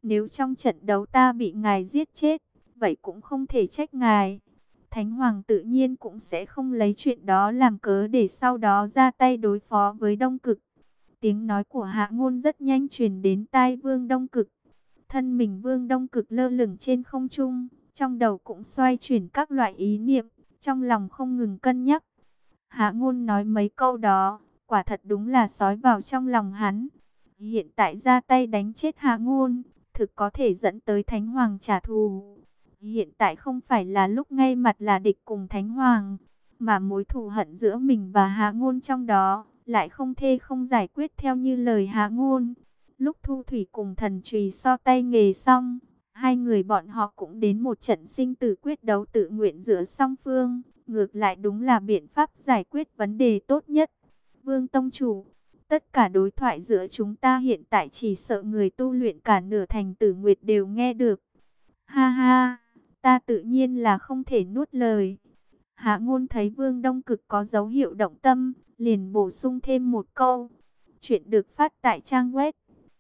Nếu trong trận đấu ta bị ngài giết chết, vậy cũng không thể trách ngài. Thánh Hoàng tự nhiên cũng sẽ không lấy chuyện đó làm cớ để sau đó ra tay đối phó với Đông Cực. Tiếng nói của Hạ Ngôn rất nhanh truyền đến tai Vương Đông Cực. Thân mình Vương Đông Cực lơ lửng trên không trung, trong đầu cũng xoay chuyển các loại ý niệm, trong lòng không ngừng cân nhắc. Hạ Ngôn nói mấy câu đó, quả thật đúng là xói vào trong lòng hắn. Hiện tại ra tay đánh chết Hạ Ngôn, thực có thể dẫn tới Thánh Hoàng trả thù. Hiện tại không phải là lúc ngay mặt là địch cùng Thánh Hoàng, mà mối thù hận giữa mình và Hạ Ngôn trong đó lại không thể không giải quyết theo như lời Hạ Ngôn. Lúc Thu Thủy cùng Thần Chùy so tay nghề xong, hai người bọn họ cũng đến một trận sinh tử quyết đấu tự nguyện giữa song phương. Ngược lại đúng là biện pháp giải quyết vấn đề tốt nhất. Vương Tông Chủ, tất cả đối thoại giữa chúng ta hiện tại chỉ sợ người tu luyện cả nửa thành Tử Nguyệt đều nghe được. Ha ha, ta tự nhiên là không thể nuốt lời. Hạ Ngôn thấy Vương Đông Cực có dấu hiệu động tâm, liền bổ sung thêm một câu. Chuyện được phát tại trang web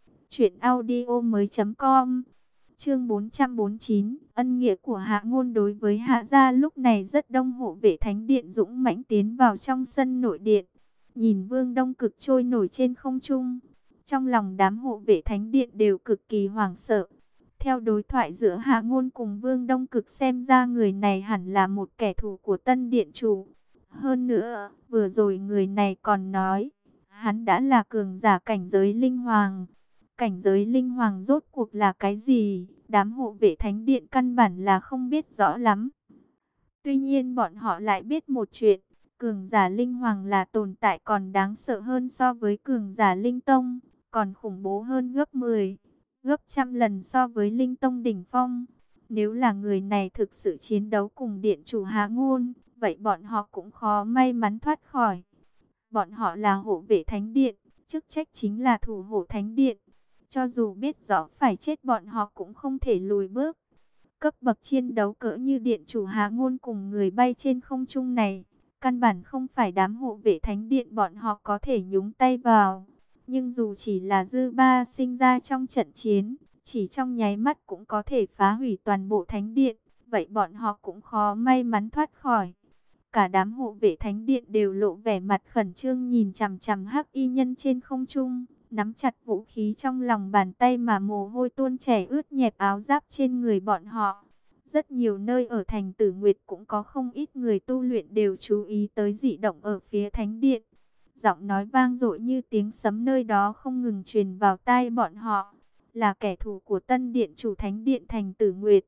truyệnaudiomoi.com. Chương 449, ân nghĩa của Hạ Ngôn đối với Hạ gia. Lúc này rất đông hộ vệ thánh điện dũng mãnh tiến vào trong sân nội điện. Nhìn Vương Đông Cực trôi nổi trên không trung, trong lòng đám hộ vệ thánh điện đều cực kỳ hoảng sợ. Theo đối thoại giữa Hạ Ngôn cùng Vương Đông Cực xem ra người này hẳn là một kẻ thù của Tân Điện Chủ. Hơn nữa, vừa rồi người này còn nói, hắn đã là cường giả cảnh giới linh hoàng. Cảnh giới linh hoàng rốt cuộc là cái gì? Đám hộ vệ thánh điện căn bản là không biết rõ lắm. Tuy nhiên bọn họ lại biết một chuyện, cường giả linh hoàng là tồn tại còn đáng sợ hơn so với cường giả linh tông, còn khủng bố hơn gấp 10, gấp trăm lần so với linh tông đỉnh phong. Nếu là người này thực sự chiến đấu cùng điện chủ Hạ Ngôn, vậy bọn họ cũng khó may mắn thoát khỏi. Bọn họ là hộ vệ thánh điện, chức trách chính là thủ hộ thánh điện. Cho dù biết rõ phải chết bọn họ cũng không thể lùi bước. Cấp bậc chiến đấu cỡ như điện chủ Hạ Ngôn cùng người bay trên không trung này, căn bản không phải đám hộ vệ thánh điện bọn họ có thể nhúng tay vào. Nhưng dù chỉ là dư ba sinh ra trong trận chiến, chỉ trong nháy mắt cũng có thể phá hủy toàn bộ thánh điện, vậy bọn họ cũng khó may mắn thoát khỏi. Cả đám hộ vệ thánh điện đều lộ vẻ mặt khẩn trương nhìn chằm chằm Hắc Y Nhân trên không trung, nắm chặt vũ khí trong lòng bàn tay mà mồ hôi tuôn chảy ướt nhẹp áo giáp trên người bọn họ. Rất nhiều nơi ở thành Tử Nguyệt cũng có không ít người tu luyện đều chú ý tới dị động ở phía thánh điện. Giọng nói vang dội như tiếng sấm nơi đó không ngừng truyền vào tai bọn họ. Là kẻ thù của Tân Điện chủ thánh điện thành Tử Nguyệt.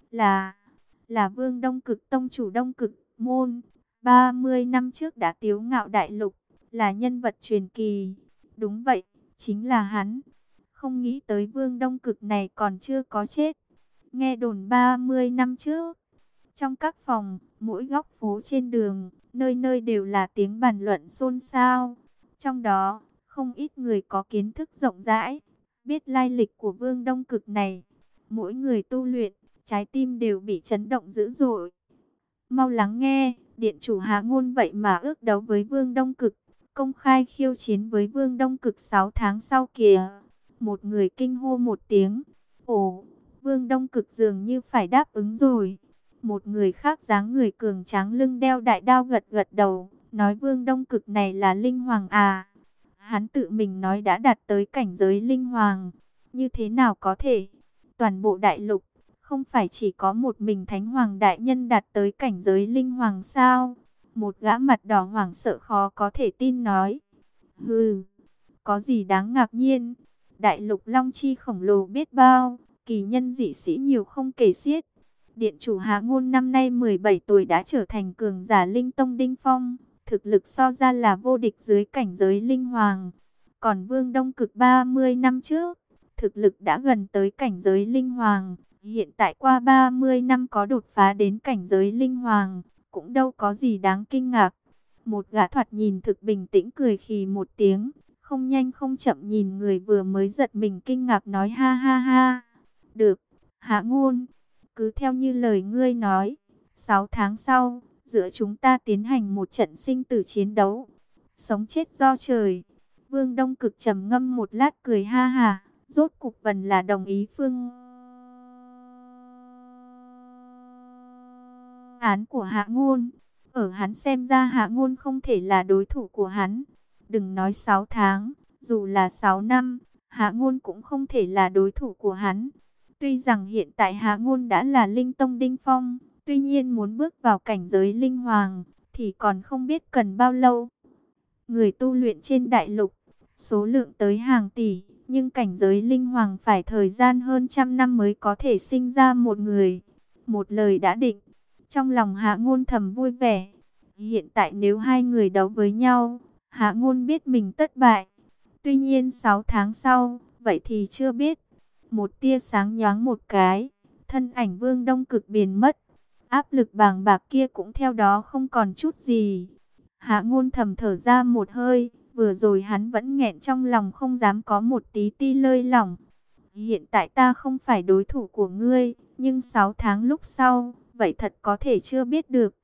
Là Vương Đông Cực tông chủ Đông Cực môn. 30 năm trước đã tiếu ngạo đại lục. Là nhân vật truyền kỳ. Đúng vậy, chính là hắn. Không nghĩ tới Vương Đông Cực này còn chưa có chết. Nghe đồn 30 năm trước, trong các phòng, mỗi góc phố trên đường, nơi nơi đều là tiếng bàn luận xôn xao. Trong đó, không ít người có kiến thức rộng rãi, biết lai lịch của Vương Đông Cực này. Mỗi người tu luyện, trái tim đều bị chấn động dữ dội. Mau lắng nghe, điện chủ Hạ Ngôn vậy mà ước đấu với Vương Đông Cực, công khai khiêu chiến với Vương Đông Cực 6 tháng sau kìa. Một người kinh hô một tiếng, ồ, Vương Đông Cực dường như phải đáp ứng rồi. Một người khác dáng người cường tráng lưng đeo đại đao gật gật đầu, nói Vương Đông Cực này là linh hoàng à. Hắn tự mình nói đã đạt tới cảnh giới linh hoàng. Như thế nào có thể? Toàn bộ đại lục, không phải chỉ có một mình Thánh Hoàng Đại Nhân đạt tới cảnh giới linh hoàng sao? Một gã mặt đỏ hoảng sợ khó có thể tin nói. Hừ, có gì đáng ngạc nhiên? Đại lục Long Chi khổng lồ biết bao, kỳ nhân dị sĩ nhiều không kể xiết. Điện chủ Hạ Ngôn năm nay 17 tuổi đã trở thành cường giả linh tông đỉnh phong, thực lực so ra là vô địch dưới cảnh giới linh hoàng. Còn Vương Đông Cực 30 năm trước, thực lực đã gần tới cảnh giới linh hoàng. Hiện tại qua 30 năm có đột phá đến cảnh giới linh hoàng, cũng đâu có gì đáng kinh ngạc. Một gã thoạt nhìn thực bình tĩnh cười khì một tiếng, không nhanh không chậm nhìn người vừa mới giật mình kinh ngạc nói ha ha ha. Được, Hạ Ngôn, cứ theo như lời ngươi nói, 6 tháng sau, giữa chúng ta tiến hành một trận sinh tử chiến đấu. Sống chết do trời. Vương Đông Cực trầm ngâm một lát cười ha ha, Rốt cục Vân là đồng ý phương án của Hạ Ngôn. Ở hắn xem ra Hạ Ngôn không thể là đối thủ của hắn. Đừng nói 6 tháng, dù là 6 năm, Hạ Ngôn cũng không thể là đối thủ của hắn. Tuy rằng hiện tại Hạ Ngôn đã là Linh Tông đỉnh phong, tuy nhiên muốn bước vào cảnh giới Linh Hoàng thì còn không biết cần bao lâu. Người tu luyện trên đại lục, số lượng tới hàng tỷ, nhưng cảnh giới Linh Hoàng phải thời gian hơn trăm năm mới có thể sinh ra một người. Một lời đã định, trong lòng Hạ Ngôn thầm vui vẻ. Hiện tại nếu hai người đấu với nhau, Hạ Ngôn biết mình thất bại. Tuy nhiên 6 tháng sau, vậy thì chưa biết. Một tia sáng nhoáng một cái, thân ảnh Vương Đông Cực biến mất. Áp lực bàng bạc kia cũng theo đó không còn chút gì. Hạ Ngôn thầm thở ra một hơi, vừa rồi hắn vẫn nghẹn trong lòng không dám có một tí ti lơi lỏng. Hiện tại ta không phải đối thủ của ngươi, nhưng 6 tháng lúc sau, vậy thật có thể chưa biết được.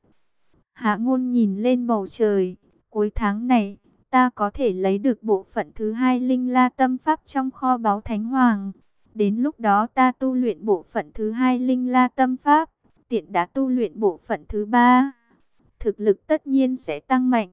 Hạ Ngôn nhìn lên bầu trời, cuối tháng này, ta có thể lấy được bộ phận thứ 2 Linh La Tâm Pháp trong kho báu Thánh Hoàng. Đến lúc đó ta tu luyện bộ phận thứ 2 Linh La Tâm Pháp, tiện đã tu luyện bộ phận thứ 3. Thực lực tất nhiên sẽ tăng mạnh.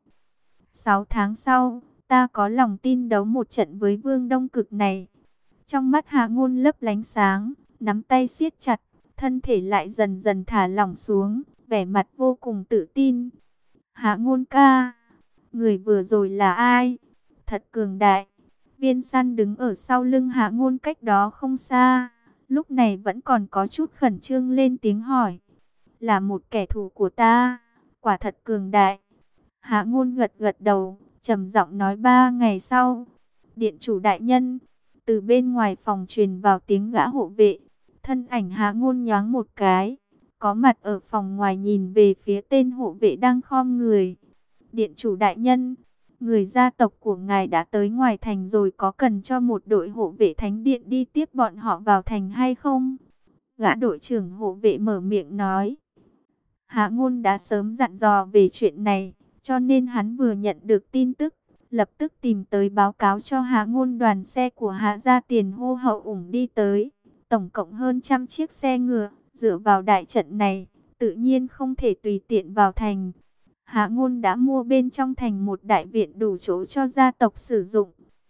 6 tháng sau, ta có lòng tin đấu một trận với Vương Đông Cực này. Trong mắt Hạ Ngôn lấp lánh sáng, nắm tay siết chặt, thân thể lại dần dần thả lỏng xuống, vẻ mặt vô cùng tự tin. Hạ Ngôn ca, người vừa rồi là ai? Thật cường đại. Viên Săn đứng ở sau lưng Hạ Ngôn cách đó không xa, lúc này vẫn còn có chút khẩn trương lên tiếng hỏi. Là một kẻ thù của ta, quả thật cường đại. Hạ Ngôn gật gật đầu, trầm giọng nói 3 ngày sau. Điện chủ đại nhân, từ bên ngoài phòng truyền vào tiếng gã hộ vệ. Thân ảnh Hạ Ngôn nhoáng một cái, có mặt ở phòng ngoài nhìn về phía tên hộ vệ đang khom người. Điện chủ đại nhân, người gia tộc của ngài đã tới ngoài thành rồi, có cần cho một đội hộ vệ thánh điện đi tiếp bọn họ vào thành hay không? Gã đội trưởng hộ vệ mở miệng nói. Hạ Ngôn đã sớm dặn dò về chuyện này, cho nên hắn vừa nhận được tin tức, lập tức tìm tới báo cáo cho Hạ Ngôn. Đoàn xe của Hạ gia tiền hô hậu ủng đi tới, tổng cộng hơn 100 chiếc xe ngựa, dựa vào đại trận này, tự nhiên không thể tùy tiện vào thành. Hạ Ngôn đã mua bên trong thành một đại viện đủ chỗ cho gia tộc sử dụng.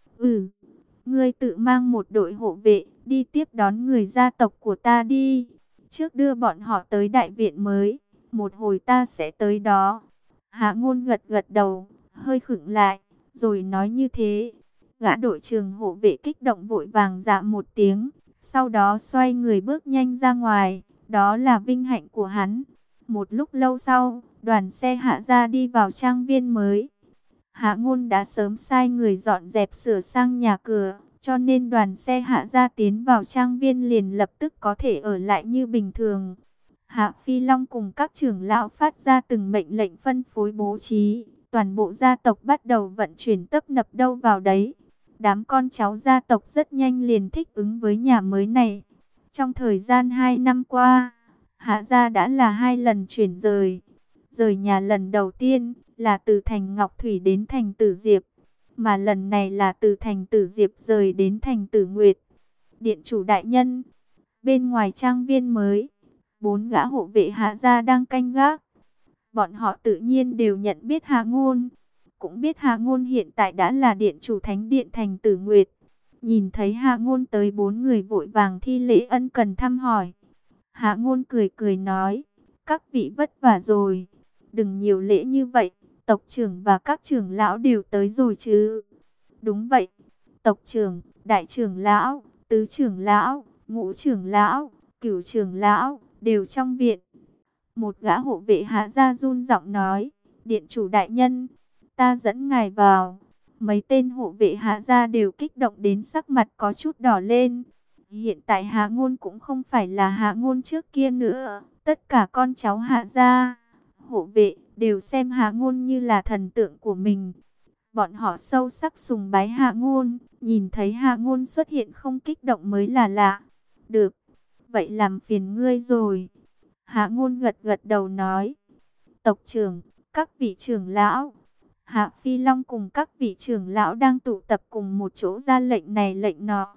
Ngươi tự mang một đội hộ vệ, đi tiếp đón người gia tộc của ta đi. Trước đưa bọn họ tới đại viện mới, một hồi ta sẽ tới đó. Hạ Ngôn gật gật đầu, hơi khựng lại, rồi nói như thế. Gã đội trưởng hộ vệ kích động vội vàng dạ một tiếng, sau đó xoay người bước nhanh ra ngoài. Đó là vinh hạnh của hắn. Một lúc lâu sau, đoàn xe Hạ gia đi vào trang viên mới. Hạ Ngôn đã sớm sai người dọn dẹp sửa sang nhà cửa, cho nên đoàn xe Hạ gia tiến vào trang viên liền lập tức có thể ở lại như bình thường. Hạ Phi Long cùng các trưởng lão phát ra từng mệnh lệnh phân phối bố trí, toàn bộ gia tộc bắt đầu vận chuyển tấp nập đâu vào đấy. Đám con cháu gia tộc rất nhanh liền thích ứng với nhà mới này. Trong thời gian 2 năm qua, Hạ gia đã là 2 lần chuyển rời. Rời nhà lần đầu tiên là từ thành Ngọc Thủy đến thành Tử Diệp, mà lần này là từ thành Tử Diệp rời đến thành Tử Nguyệt. Điện chủ đại nhân, bên ngoài trang viên mới, 4 gã hộ vệ Hạ gia đang canh gác. Bọn họ tự nhiên đều nhận biết Hạ Ngôn, cũng biết Hạ Ngôn hiện tại đã là điện chủ thánh điện thành Tử Nguyệt. Nhìn thấy Hạ Ngôn tới, 4 người vội vàng thi lễ ân cần thăm hỏi. Hạ Ngôn cười cười nói, các vị vất vả rồi, đừng nhiều lễ như vậy, tộc trưởng và các trưởng lão đều tới rồi chứ? Đúng vậy, tộc trưởng, đại trưởng lão, tứ trưởng lão, ngũ trưởng lão, cửu trưởng lão đều trong viện. Một gã hộ vệ Hạ gia run giọng nói, điện chủ đại nhân, ta dẫn ngài vào. Mấy tên hộ vệ Hạ gia đều kích động đến sắc mặt có chút đỏ lên. Hiện tại Hạ Ngôn cũng không phải là Hạ Ngôn trước kia nữa. Tất cả con cháu Hạ gia, hộ vệ đều xem Hạ Ngôn như là thần tượng của mình. Bọn họ sâu sắc sùng bái Hạ Ngôn, nhìn thấy Hạ Ngôn xuất hiện không kích động mới là lạ. Được, vậy làm phiền ngươi rồi. Hạ Ngôn gật gật đầu nói, tộc trưởng, các vị trưởng lão. Hạ Phi Long cùng các vị trưởng lão đang tụ tập cùng một chỗ ra lệnh này lệnh nọ.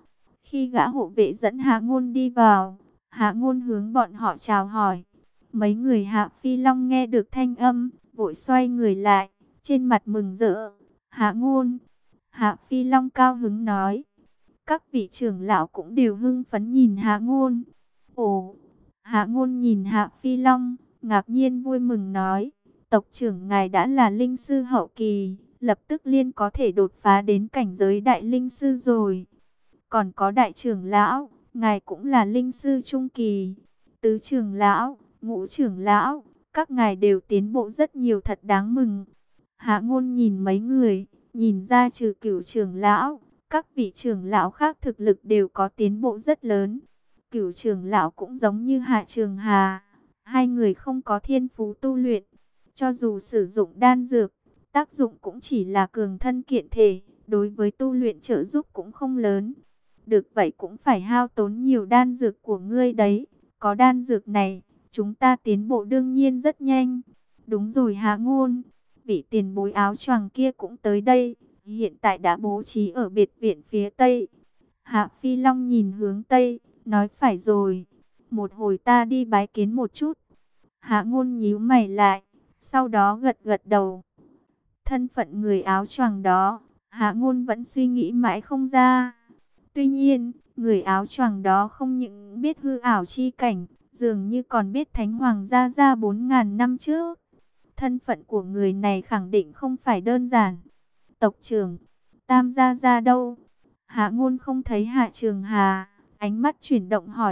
Khi gã hộ vệ dẫn Hạ Ngôn đi vào, Hạ Ngôn hướng bọn họ chào hỏi. Mấy người Hạ Phi Long nghe được thanh âm, vội xoay người lại, trên mặt mừng rỡ. Hạ Ngôn, Hạ Phi Long cao hứng nói. Các vị trưởng lão cũng đều hưng phấn nhìn Hạ Ngôn. Ồ, Hạ Ngôn nhìn Hạ Phi Long, ngạc nhiên vui mừng nói. Tộc trưởng ngài đã là linh sư hậu kỳ, lập tức liên có thể đột phá đến cảnh giới đại linh sư rồi. Còn có đại trưởng lão, ngài cũng là linh sư trung kỳ. Tứ trưởng lão, ngũ trưởng lão, các ngài đều tiến bộ rất nhiều, thật đáng mừng. Hạ Ngôn nhìn mấy người, nhìn ra trừ Cửu trưởng lão, các vị trưởng lão khác thực lực đều có tiến bộ rất lớn. Cửu trưởng lão cũng giống như Hạ Trường Hà, hai người không có thiên phú tu luyện, cho dù sử dụng đan dược, tác dụng cũng chỉ là cường thân kiện thể, đối với tu luyện trợ giúp cũng không lớn. Được vậy cũng phải hao tốn nhiều đan dược của ngươi đấy, có đan dược này, chúng ta tiến bộ đương nhiên rất nhanh. Đúng rồi Hạ Ngôn, vị tiền bối áo choàng kia cũng tới đây, hiện tại đã bố trí ở biệt viện phía Tây. Hạ Phi Long nhìn hướng Tây, nói phải rồi, một hồi ta đi bái kiến một chút. Hạ Ngôn nhíu mày lại, sau đó gật gật đầu. Thân phận người áo choàng đó, Hạ Ngôn vẫn suy nghĩ mãi không ra. Tuy nhiên, người áo choàng đó không những biết hư ảo chi cảnh, dường như còn biết Thánh Hoàng Gia Gia 4.000 năm trước. Thân phận của người này khẳng định không phải đơn giản. Tộc trưởng, Tam Gia Gia đâu? Hạ Ngôn không thấy Hạ Trường Hà, ánh mắt chuyển động hỏi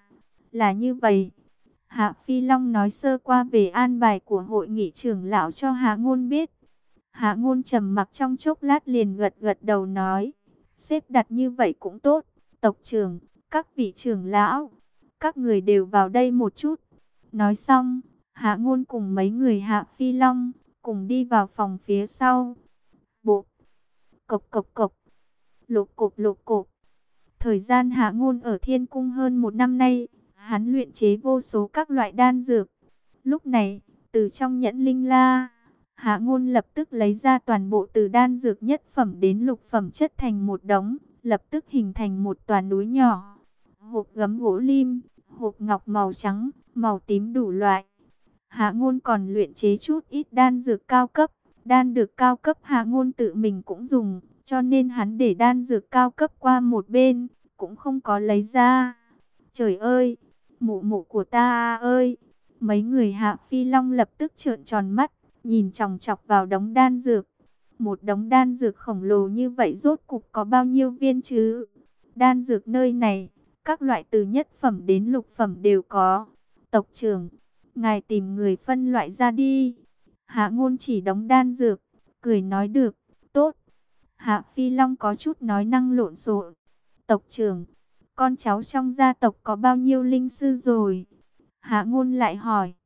là như vậy. Hạ Phi Long nói sơ qua về an bài của hội nghị trưởng lão cho Hạ Ngôn biết. Hạ Ngôn trầm mặc trong chốc lát liền gật gật đầu nói, xếp đặt như vậy cũng tốt. Tộc trưởng, các vị trưởng lão, các người đều vào đây một chút. Nói xong, Hạ Ngôn cùng mấy người Hạ Phi Long cùng đi vào phòng phía sau. Bộ cộc cộc cộc, lục cục lục cục. Thời gian Hạ Ngôn ở Thiên Cung hơn một năm nay, hắn luyện chế vô số các loại đan dược. Lúc này, từ trong nhẫn linh la, Hạ Ngôn lập tức lấy ra toàn bộ từ đan dược nhất phẩm đến lục phẩm chất thành một đống, lập tức hình thành một tòa núi nhỏ. Hộp gấm gỗ lim, hộp ngọc màu trắng, màu tím đủ loại. Hạ Ngôn còn luyện chế chút ít đan dược cao cấp. Đan dược cao cấp Hạ Ngôn tự mình cũng dùng, cho nên hắn để đan dược cao cấp qua một bên, cũng không có lấy ra. Trời ơi, mụ mụ của ta ơi! Mấy người Hạ Phi Long lập tức trợn tròn mắt, nhìn chòng chọc vào đống đan dược. Một đống đan dược khổng lồ như vậy rốt cục có bao nhiêu viên chứ? Đan dược nơi này, các loại từ nhất phẩm đến lục phẩm đều có. Tộc trưởng, ngài tìm người phân loại ra đi. Hạ Ngôn chỉ đống đan dược, cười nói được, tốt. Hạ Phi Long có chút nói năng lộn xộn. Tộc trưởng, con cháu trong gia tộc có bao nhiêu linh sư rồi? Hạ Ngôn lại hỏi.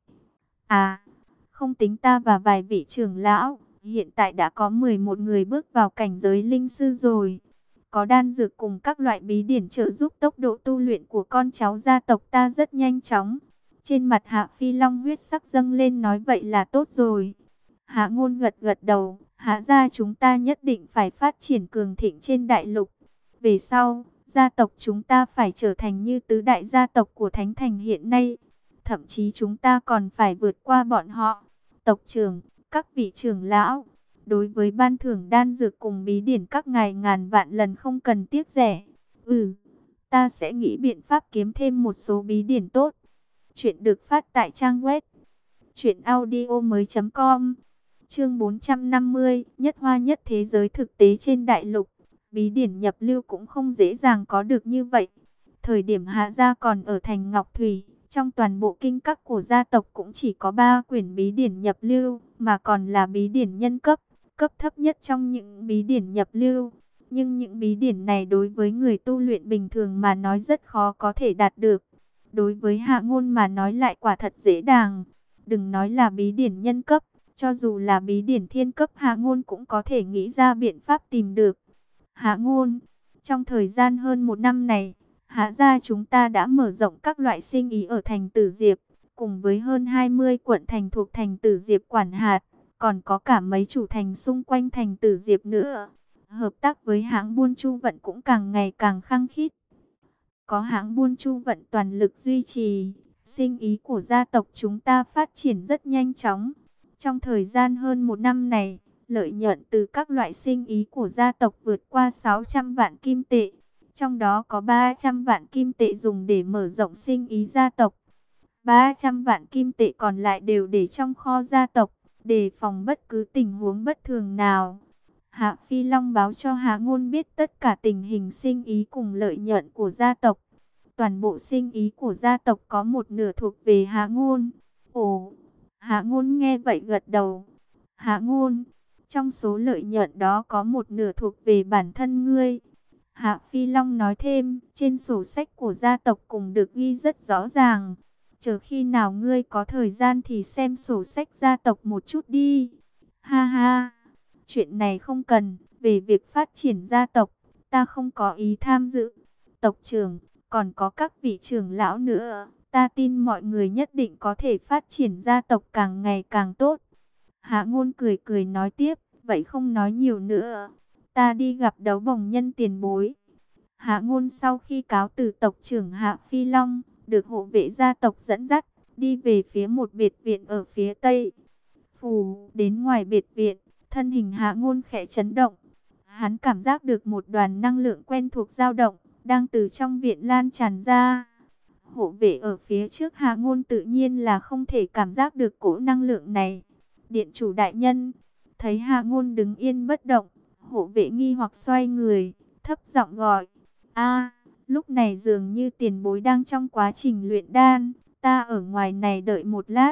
Không tính ta và vài vị trưởng lão, hiện tại đã có 11 người bước vào cảnh giới linh sư rồi. Có đan dược cùng các loại bí điển trợ giúp tốc độ tu luyện của con cháu gia tộc ta rất nhanh chóng. Trên mặt Hạ Phi Long huyết sắc dâng lên, nói vậy là tốt rồi. Hạ Ngôn gật gật đầu, Hạ gia chúng ta nhất định phải phát triển cường thịnh trên đại lục. Về sau, gia tộc chúng ta phải trở thành như tứ đại gia tộc của Thánh Thành hiện nay. Thậm chí chúng ta còn phải vượt qua bọn họ. Tộc trưởng, các vị trưởng lão, đối với ban thưởng đan dược cùng bí điển các ngài ngàn vạn lần không cần tiếc rẻ. Ta sẽ nghĩ biện pháp kiếm thêm một số bí điển tốt. Chuyện được phát tại trang web truyệnaudiomoi.com. Chương 450, nhất hoa nhất thế giới thực tế trên đại lục. Bí điển nhập lưu cũng không dễ dàng có được như vậy. Thời điểm Hạ gia còn ở thành Ngọc Thủy, trong toàn bộ kinh các của gia tộc cũng chỉ có 3 quyển bí điển nhập lưu, mà còn là bí điển nhân cấp, cấp thấp nhất trong những bí điển nhập lưu. Nhưng những bí điển này đối với người tu luyện bình thường mà nói rất khó có thể đạt được. Đối với Hạ Ngôn mà nói lại quả thật dễ dàng. Đừng nói là bí điển nhân cấp, cho dù là bí điển thiên cấp Hạ Ngôn cũng có thể nghĩ ra biện pháp tìm được. Hạ Ngôn, trong thời gian hơn một năm này, Hạ gia chúng ta đã mở rộng các loại sinh ý ở thành Tử Diệp, cùng với hơn 20 quận thành thuộc thành Tử Diệp quản hạt, còn có cả mấy chủ thành xung quanh thành Tử Diệp nữa. Hợp tác với hãng buôn Chu Vận cũng càng ngày càng khăng khít. có hãng buôn Chu Vận toàn lực duy trì, sinh ý của gia tộc chúng ta phát triển rất nhanh chóng. Trong thời gian hơn một năm này, lợi nhuận từ các loại sinh ý của gia tộc vượt qua 600 vạn kim tệ. Trong đó có 300 vạn kim tệ dùng để mở rộng sinh ý gia tộc. 300 vạn kim tệ còn lại đều để trong kho gia tộc, đề phòng bất cứ tình huống bất thường nào. Hạ Phi Long báo cho Hạ Ngôn biết tất cả tình hình sinh ý cùng lợi nhuận của gia tộc. Toàn bộ sinh ý của gia tộc có một nửa thuộc về Hạ Ngôn. Ồ, Hạ Ngôn nghe vậy gật đầu. Hạ Ngôn, trong số lợi nhuận đó có một nửa thuộc về bản thân ngươi. Hạ Phi Long nói thêm, trên sổ sách của gia tộc cùng được ghi rất rõ ràng. Chờ khi nào ngươi có thời gian thì xem sổ sách gia tộc một chút đi. Ha ha, chuyện này không cần, về việc phát triển gia tộc, ta không có ý tham dự. Tộc trưởng, còn có các vị trưởng lão nữa, ta tin mọi người nhất định có thể phát triển gia tộc càng ngày càng tốt. Hạ Ngôn cười cười nói tiếp, vậy không nói nhiều nữa, ta đi gặp Đấu Bồng Nhân tiền bối. Hạ Ngôn sau khi cáo từ tộc trưởng Hạ Phi Long, được hộ vệ gia tộc dẫn dắt, đi về phía một biệt viện ở phía tây. Phù, đến ngoài biệt viện, thân hình Hạ Ngôn khẽ chấn động. Hắn cảm giác được một đoàn năng lượng quen thuộc dao động, đang từ trong viện lan tràn ra. Hộ vệ ở phía trước Hạ Ngôn tự nhiên là không thể cảm giác được cỗ năng lượng này. Điện chủ đại nhân, thấy Hạ Ngôn đứng yên bất động, hộ vệ nghi hoặc xoay người, thấp giọng gọi. A, lúc này dường như tiền bối đang trong quá trình luyện đan, ta ở ngoài này đợi một lát.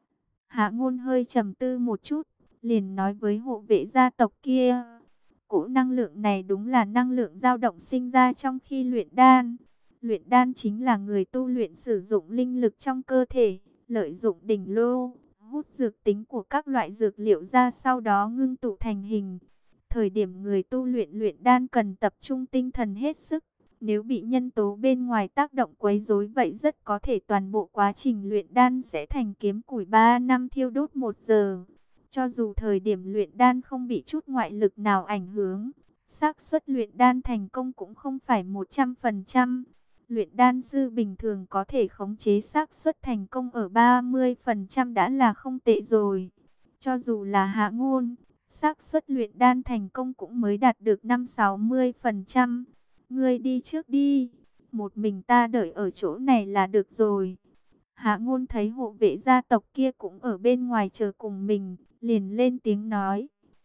Hạ Ngôn hơi trầm tư một chút, liền nói với hộ vệ gia tộc kia. Cỗ năng lượng này đúng là năng lượng dao động sinh ra trong khi luyện đan. Luyện đan chính là người tu luyện sử dụng linh lực trong cơ thể, lợi dụng đỉnh lô, hút dược tính của các loại dược liệu ra sau đó ngưng tụ thành hình. Thời điểm người tu luyện luyện đan cần tập trung tinh thần hết sức. Nếu bị nhân tố bên ngoài tác động quấy rối vậy rất có thể toàn bộ quá trình luyện đan sẽ thành kiếm củi 3 năm thiêu đốt 1 giờ. Cho dù thời điểm luyện đan không bị chút ngoại lực nào ảnh hưởng, xác suất luyện đan thành công cũng không phải 100%. Luyện đan sư bình thường có thể khống chế xác suất thành công ở 30% đã là không tệ rồi. Cho dù là Hạ Ngôn, xác suất luyện đan thành công cũng mới đạt được 5-60%. Ngươi đi trước đi, một mình ta đợi ở chỗ này là được rồi. Hạ Ngôn thấy hộ vệ gia tộc kia cũng ở bên ngoài chờ cùng mình, liền lên tiếng nói.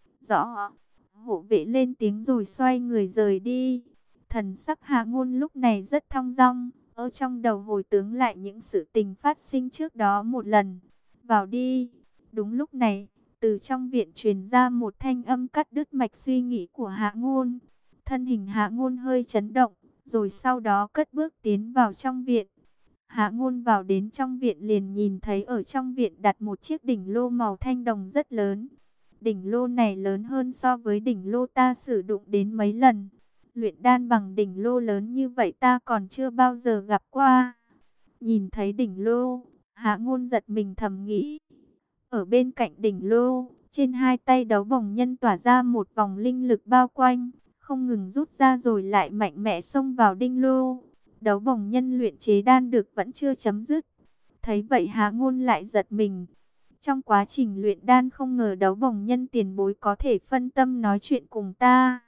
Rõ. Hộ vệ lên tiếng rồi xoay người rời đi. Thần sắc Hạ Ngôn lúc này rất thong dong, ở trong đầu hồi tưởng lại những sự tình phát sinh trước đó một lần. Vào đi. Đúng lúc này, từ trong viện truyền ra một thanh âm cắt đứt mạch suy nghĩ của Hạ Ngôn. Thân hình Hạ Ngôn hơi chấn động, rồi sau đó cất bước tiến vào trong viện. Hạ Ngôn vào đến trong viện liền nhìn thấy ở trong viện đặt một chiếc đỉnh lô màu thanh đồng rất lớn. Đỉnh lô này lớn hơn so với đỉnh lô ta sử dụng đến mấy lần. Luyện đan bằng đỉnh lô lớn như vậy ta còn chưa bao giờ gặp qua. Nhìn thấy đỉnh lô, Hạ Ngôn giật mình thầm nghĩ. Ở bên cạnh đỉnh lô, trên hai tay Đấu Bồng Nhân tỏa ra một vòng linh lực bao quanh, không ngừng rút ra rồi lại mạnh mẽ xông vào đinh lô. Đấu Bồng Nhân luyện chế đan được vẫn chưa chấm dứt. Thấy vậy Hạ Ngôn lại giật mình. Trong quá trình luyện đan không ngờ Đấu Bồng Nhân tiền bối có thể phân tâm nói chuyện cùng ta.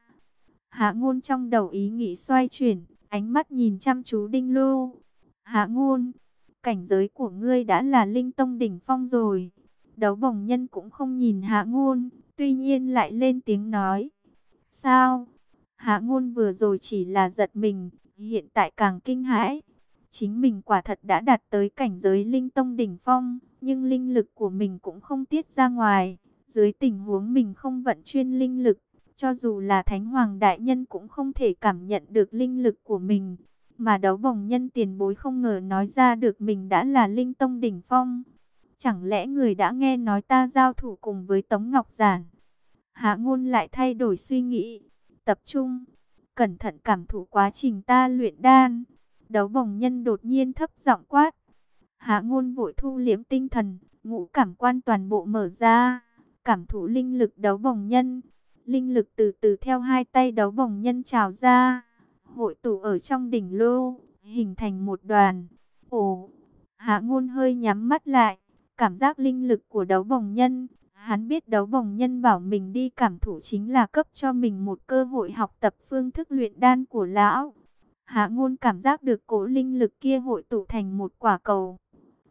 Hạ Ngôn trong đầu ý nghĩ xoay chuyển, ánh mắt nhìn chăm chú đinh lô. Hạ Ngôn, cảnh giới của ngươi đã là linh tông đỉnh phong rồi. Đấu Bồng Nhân cũng không nhìn Hạ Ngôn, tuy nhiên lại lên tiếng nói. Sao? Hạ Ngôn vừa rồi chỉ là giật mình, hiện tại càng kinh hãi. Chính mình quả thật đã đạt tới cảnh giới linh tông đỉnh phong, nhưng linh lực của mình cũng không tiết ra ngoài. Dưới tình huống mình không vận chuyên linh lực, cho dù là Thánh Hoàng Đại Nhân cũng không thể cảm nhận được linh lực của mình. Mà Đấu Bồng Nhân tiền bối không ngờ nói ra được mình đã là linh tông đỉnh phong. Chẳng lẽ người đã nghe nói ta giao thủ cùng với Tống Ngọc Giản? Hạ Ngôn lại thay đổi suy nghĩ, tập trung, cẩn thận cảm thụ quá trình ta luyện đan. Đấu Bồng Nhân đột nhiên thấp giọng quát. Hạ Ngôn vội thu liễm tinh thần, ngũ cảm quan toàn bộ mở ra, cảm thụ linh lực Đấu Bồng Nhân. Linh lực từ từ theo hai tay Đấu Bồng Nhân trào ra, hội tụ ở trong đỉnh lô, hình thành một đoàn. Ồ, Hạ Ngôn hơi nhắm mắt lại, cảm giác linh lực của đấu bồng nhân. Hắn biết đấu bồng nhân bảo mình đi cảm thụ chính là cấp cho mình một cơ hội học tập phương thức luyện đan của lão. Hạ Ngôn cảm giác được cỗ linh lực kia hội tụ thành một quả cầu.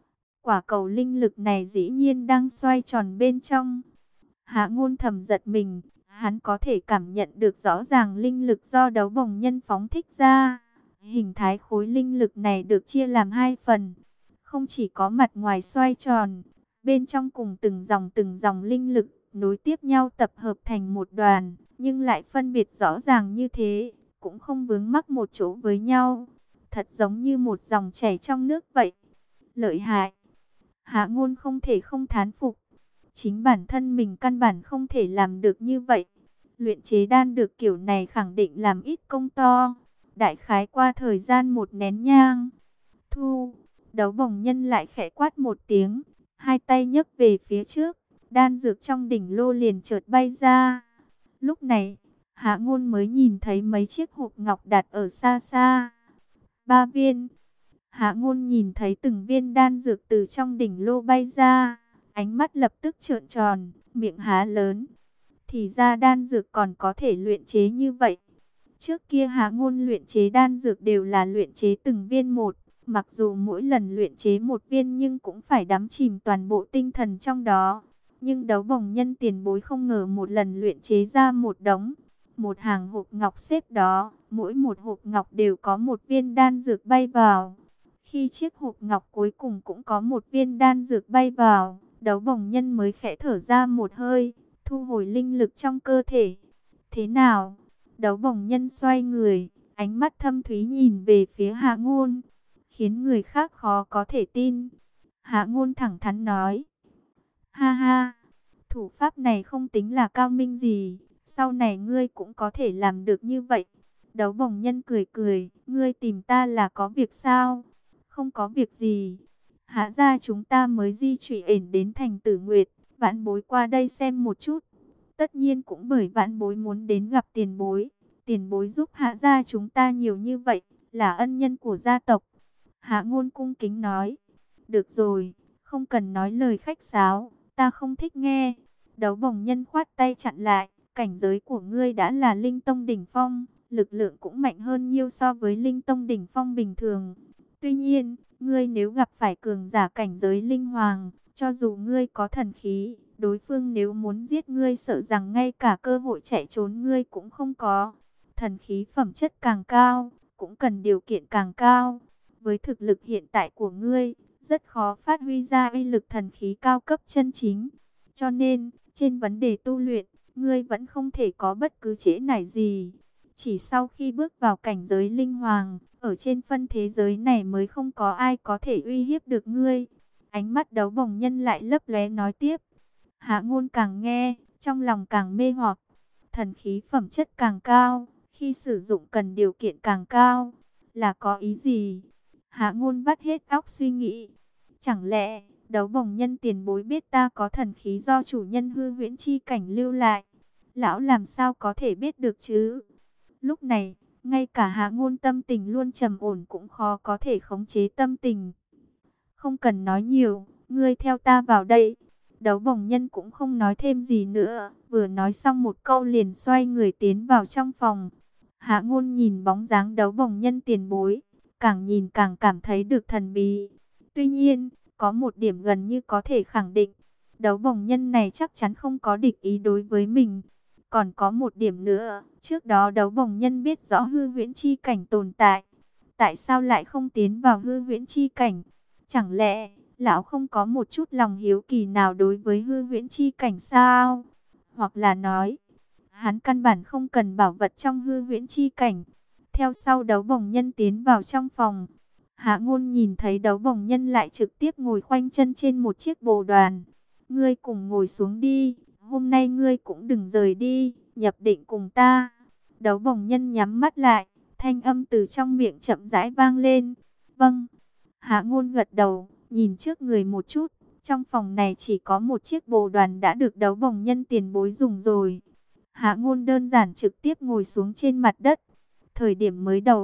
Quả cầu linh lực này dĩ nhiên đang xoay tròn bên trong. Hạ Ngôn thầm giật mình, hắn có thể cảm nhận được rõ ràng linh lực do đấu bồng nhân phóng thích ra. Hình thái khối linh lực này được chia làm hai phần, không chỉ có mặt ngoài xoay tròn, bên trong cùng từng dòng linh lực nối tiếp nhau tập hợp thành một đoàn, nhưng lại phân biệt rõ ràng như thế, cũng không vướng mắc một chỗ với nhau, thật giống như một dòng chảy trong nước vậy. Lợi hại. Hạ Ngôn không thể không thán phục. Chính bản thân mình căn bản không thể làm được như vậy. Luyện chế đan được kiểu này khẳng định làm ít công to. Đại khái qua thời gian một nén nhang. Thu, đấu bồng nhân lại khẽ quát một tiếng. Hai tay nhấc về phía trước. Đan dược trong đỉnh lô liền chợt bay ra. Lúc này, Hạ Ngôn mới nhìn thấy mấy chiếc hộp ngọc đặt ở xa xa. 3 viên. Hạ Ngôn nhìn thấy từng viên đan dược từ trong đỉnh lô bay ra, ánh mắt lập tức trợn tròn, miệng há lớn. Thì ra đan dược còn có thể luyện chế như vậy. Trước kia Hạ Ngôn luyện chế đan dược đều là luyện chế từng viên một, mặc dù mỗi lần luyện chế một viên nhưng cũng phải đắm chìm toàn bộ tinh thần trong đó. Nhưng đấu bồng nhân tiền bối không ngờ một lần luyện chế ra một đống, một hàng hộp ngọc xếp đó, mỗi một hộp ngọc đều có một viên đan dược bay vào. Khi chiếc hộp ngọc cuối cùng cũng có một viên đan dược bay vào, đấu bồng nhân mới khẽ thở ra một hơi, thu hồi linh lực trong cơ thể. Thế nào? Đấu bồng nhân xoay người, ánh mắt thâm thúy nhìn về phía Hạ Ngôn, khiến người khác khó có thể tin. Hạ Ngôn thẳng thắn nói, ha ha, thủ pháp này không tính là cao minh gì, sau này ngươi cũng có thể làm được như vậy. Đấu bồng nhân cười cười, ngươi tìm ta là có việc sao? Không có việc gì. Hạ gia chúng ta mới di chuyển đến thành Tử Nguyệt, vãn bối qua đây xem một chút. Tất nhiên cũng bởi vãn bối muốn đến gặp tiền bối. Tiền bối giúp hạ gia chúng ta nhiều như vậy, là ân nhân của gia tộc. Hạ Ngôn cung kính nói. Được rồi, không cần nói lời khách sáo, ta không thích nghe. Đấu bồng nhân khoát tay chặn lại. Cảnh giới của ngươi đã là linh tông đỉnh phong, lực lượng cũng mạnh hơn nhiều so với linh tông đỉnh phong bình thường. Tuy nhiên, ngươi nếu gặp phải cường giả cảnh giới linh hoàng, cho dù ngươi có thần khí, đối phương nếu muốn giết ngươi sợ rằng ngay cả cơ hội chạy trốn ngươi cũng không có. Thần khí phẩm chất càng cao, cũng cần điều kiện càng cao. Với thực lực hiện tại của ngươi, rất khó phát huy ra uy lực thần khí cao cấp chân chính. Cho nên, trên vấn đề tu luyện, ngươi vẫn không thể có bất cứ trễ nải gì. Chỉ sau khi bước vào cảnh giới linh hoàng, ở trên phân thế giới này mới không có ai có thể uy hiếp được ngươi. Ánh mắt đấu bồng nhân lại lấp lóe nói tiếp. Hạ Ngôn càng nghe, trong lòng càng mê hoặc. Thần khí phẩm chất càng cao, khi sử dụng cần điều kiện càng cao. Là có ý gì? Hạ Ngôn vắt hết óc suy nghĩ. Chẳng lẽ, đấu bồng nhân tiền bối biết ta có thần khí do chủ nhân hư huyễn chi cảnh lưu lại? Lão làm sao có thể biết được chứ? Lúc này, ngay cả Hạ Ngôn tâm tình luôn trầm ổn cũng khó có thể khống chế tâm tình. Không cần nói nhiều, ngươi theo ta vào đây. Đấu bồng nhân cũng không nói thêm gì nữa, vừa nói xong một câu liền xoay người tiến vào trong phòng. Hạ Ngôn nhìn bóng dáng đấu bồng nhân tiền bối, càng nhìn càng cảm thấy được thần bí. Tuy nhiên, có một điểm gần như có thể khẳng định, đấu bồng nhân này chắc chắn không có địch ý đối với mình. Còn có một điểm nữa, trước đó đấu bồng nhân biết rõ hư huyễn chi cảnh tồn tại. Tại sao lại không tiến vào hư huyễn chi cảnh? Chẳng lẽ, lão không có một chút lòng hiếu kỳ nào đối với hư huyễn chi cảnh sao? Hoặc là nói, hắn căn bản không cần bảo vật trong hư huyễn chi cảnh. Theo sau đấu bồng nhân tiến vào trong phòng. Hạ Ngôn nhìn thấy đấu bồng nhân lại trực tiếp ngồi khoanh chân trên một chiếc bồ đoàn. Ngươi cùng ngồi xuống đi. Hôm nay ngươi cũng đừng rời đi, nhập định cùng ta. Đấu bồng nhân nhắm mắt lại, thanh âm từ trong miệng chậm rãi vang lên. Vâng. Hạ Ngôn gật đầu, nhìn trước người một chút. Trong phòng này chỉ có một chiếc bồ đoàn đã được đấu bồng nhân tiền bối dùng rồi. Hạ Ngôn đơn giản trực tiếp ngồi xuống trên mặt đất. Thời điểm mới đầu,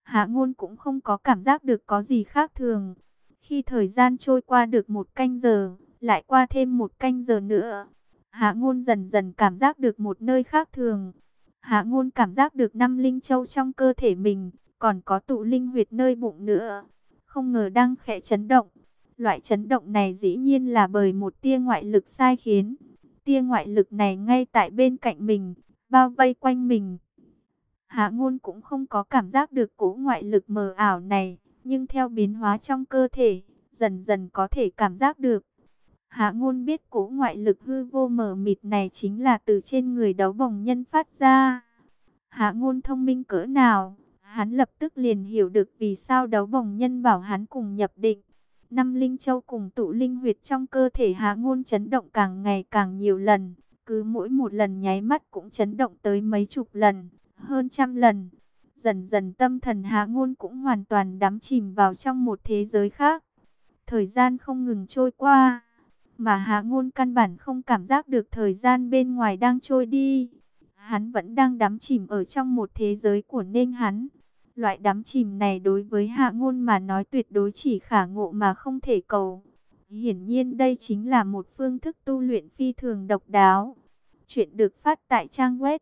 Hạ Ngôn cũng không có cảm giác được có gì khác thường. Khi thời gian trôi qua được 1 canh giờ, lại qua thêm 1 canh giờ nữa, Hạ Ngôn dần dần cảm giác được một nơi khác thường. Hạ Ngôn cảm giác được 5 linh châu trong cơ thể mình, còn có tụ linh huyệt nơi bụng nữa. Không ngờ đang khẽ chấn động. Loại chấn động này dĩ nhiên là bởi một tia ngoại lực sai khiến. Tia ngoại lực này ngay tại bên cạnh mình, bao vây quanh mình. Hạ Ngôn cũng không có cảm giác được cỗ ngoại lực mờ ảo này, nhưng theo biến hóa trong cơ thể, dần dần có thể cảm giác được. Hạ Ngôn biết cỗ ngoại lực hư vô mờ mịt này chính là từ trên người Đấu Bồng Nhân phát ra. Hạ Ngôn thông minh cỡ nào, hắn lập tức liền hiểu được vì sao Đấu Bồng Nhân bảo hắn cùng nhập định. 5 linh châu cùng tụ linh huyệt trong cơ thể Hạ Ngôn chấn động càng ngày càng nhiều lần, cứ mỗi một lần nháy mắt cũng chấn động tới mấy chục lần, hơn trăm lần. Dần dần tâm thần Hạ Ngôn cũng hoàn toàn đắm chìm vào trong một thế giới khác. Thời gian không ngừng trôi qua, mà Hạ Ngôn căn bản không cảm giác được thời gian bên ngoài đang trôi đi. Hắn vẫn đang đắm chìm ở trong một thế giới của nên hắn. Loại đắm chìm này đối với Hạ Ngôn mà nói tuyệt đối chỉ khả ngộ mà không thể cầu. Hiển nhiên đây chính là một phương thức tu luyện phi thường độc đáo. Chuyện được phát tại trang web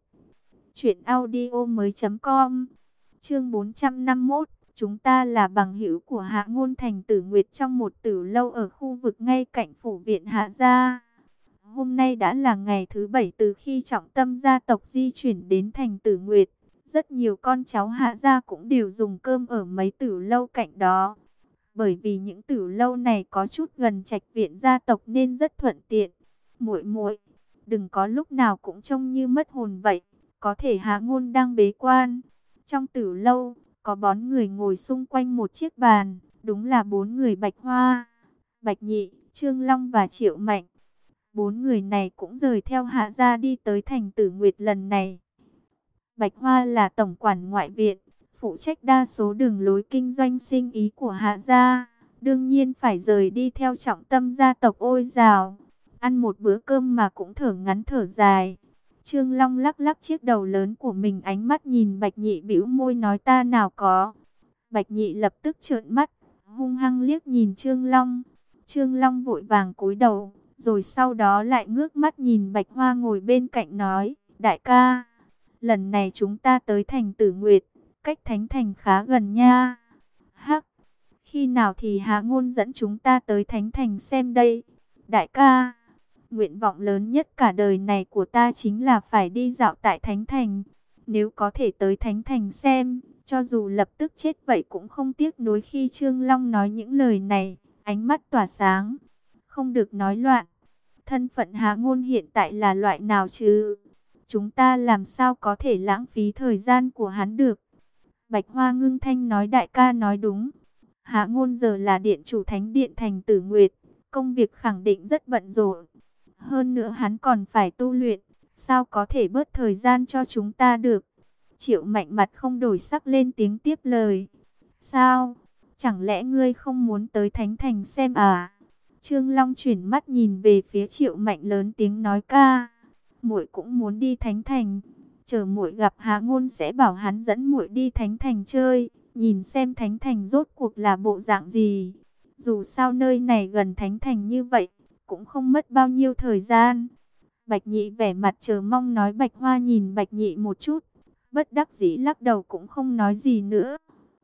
truyệnaudiomoi.com. Chương 451, chúng ta là bằng hữu của Hạ Ngôn Thành Tử Nguyệt trong một tử lâu ở khu vực ngay cạnh phủ viện Hạ gia. Hôm nay đã là ngày thứ 7 từ khi trọng tâm gia tộc di chuyển đến Thành Tử Nguyệt. Rất nhiều con cháu Hạ gia cũng đều dùng cơm ở mấy tử lâu cạnh đó. Bởi vì những tử lâu này có chút gần trạch viện gia tộc nên rất thuận tiện. Muội muội, đừng có lúc nào cũng trông như mất hồn vậy. Có thể Hạ Ngôn đang bế quan. Trong tử lâu, có 4 người ngồi xung quanh một chiếc bàn. Đúng là 4 người Bạch Hoa, Bạch Nhị, Trương Long và Triệu Mạnh. 4 người này cũng rời theo Hạ gia đi tới Thành Tử Nguyệt lần này. Bạch Hoa là tổng quản ngoại viện, phụ trách đa số đường lối kinh doanh sinh ý của Hạ gia. Đương nhiên phải rời đi theo trọng tâm gia tộc Ôi Rào. Ăn một bữa cơm mà cũng thở ngắn thở dài. Trương Long lắc lắc chiếc đầu lớn của mình, ánh mắt nhìn Bạch Nhị bĩu môi nói ta nào có. Bạch Nhị lập tức trợn mắt, hung hăng liếc nhìn Trương Long. Trương Long vội vàng cúi đầu, rồi sau đó lại ngước mắt nhìn Bạch Hoa ngồi bên cạnh nói, đại ca, lần này chúng ta tới Thành Tử Nguyệt, cách Thánh Thành khá gần nha. Hắc, khi nào thì Hạ Ngôn dẫn chúng ta tới Thánh Thành xem đây. Đại ca, nguyện vọng lớn nhất cả đời này của ta chính là phải đi dạo tại Thánh Thành. Nếu có thể tới Thánh Thành xem, cho dù lập tức chết vậy cũng không tiếc nuối. Khi Trương Long nói những lời này, ánh mắt tỏa sáng. Không được nói loạn. Thân phận Hạ Ngôn hiện tại là loại nào chứ? Chúng ta làm sao có thể lãng phí thời gian của hắn được? Bạch Hoa ngưng thanh nói đại ca nói đúng. Hạ Ngôn giờ là điện chủ Thánh Điện Thành Tử Nguyệt. Công việc khẳng định rất bận rộn. Hơn nữa hắn còn phải tu luyện. Sao có thể bớt thời gian cho chúng ta được? Triệu Mạnh mặt không đổi sắc lên tiếng tiếp lời. Sao? Chẳng lẽ ngươi không muốn tới Thánh Thành xem à? Trương Long chuyển mắt nhìn về phía Triệu Mạnh lớn tiếng nói ca. Muội cũng muốn đi Thánh Thành. Chờ muội gặp Hạ Ngôn sẽ bảo hắn dẫn muội đi Thánh Thành chơi. Nhìn xem Thánh Thành rốt cuộc là bộ dạng gì. Dù sao nơi này gần Thánh Thành như vậy, cũng không mất bao nhiêu thời gian. Bạch Nhị vẻ mặt chờ mong nói. Bạch Hoa nhìn Bạch Nhị một chút, bất đắc dĩ lắc đầu cũng không nói gì nữa.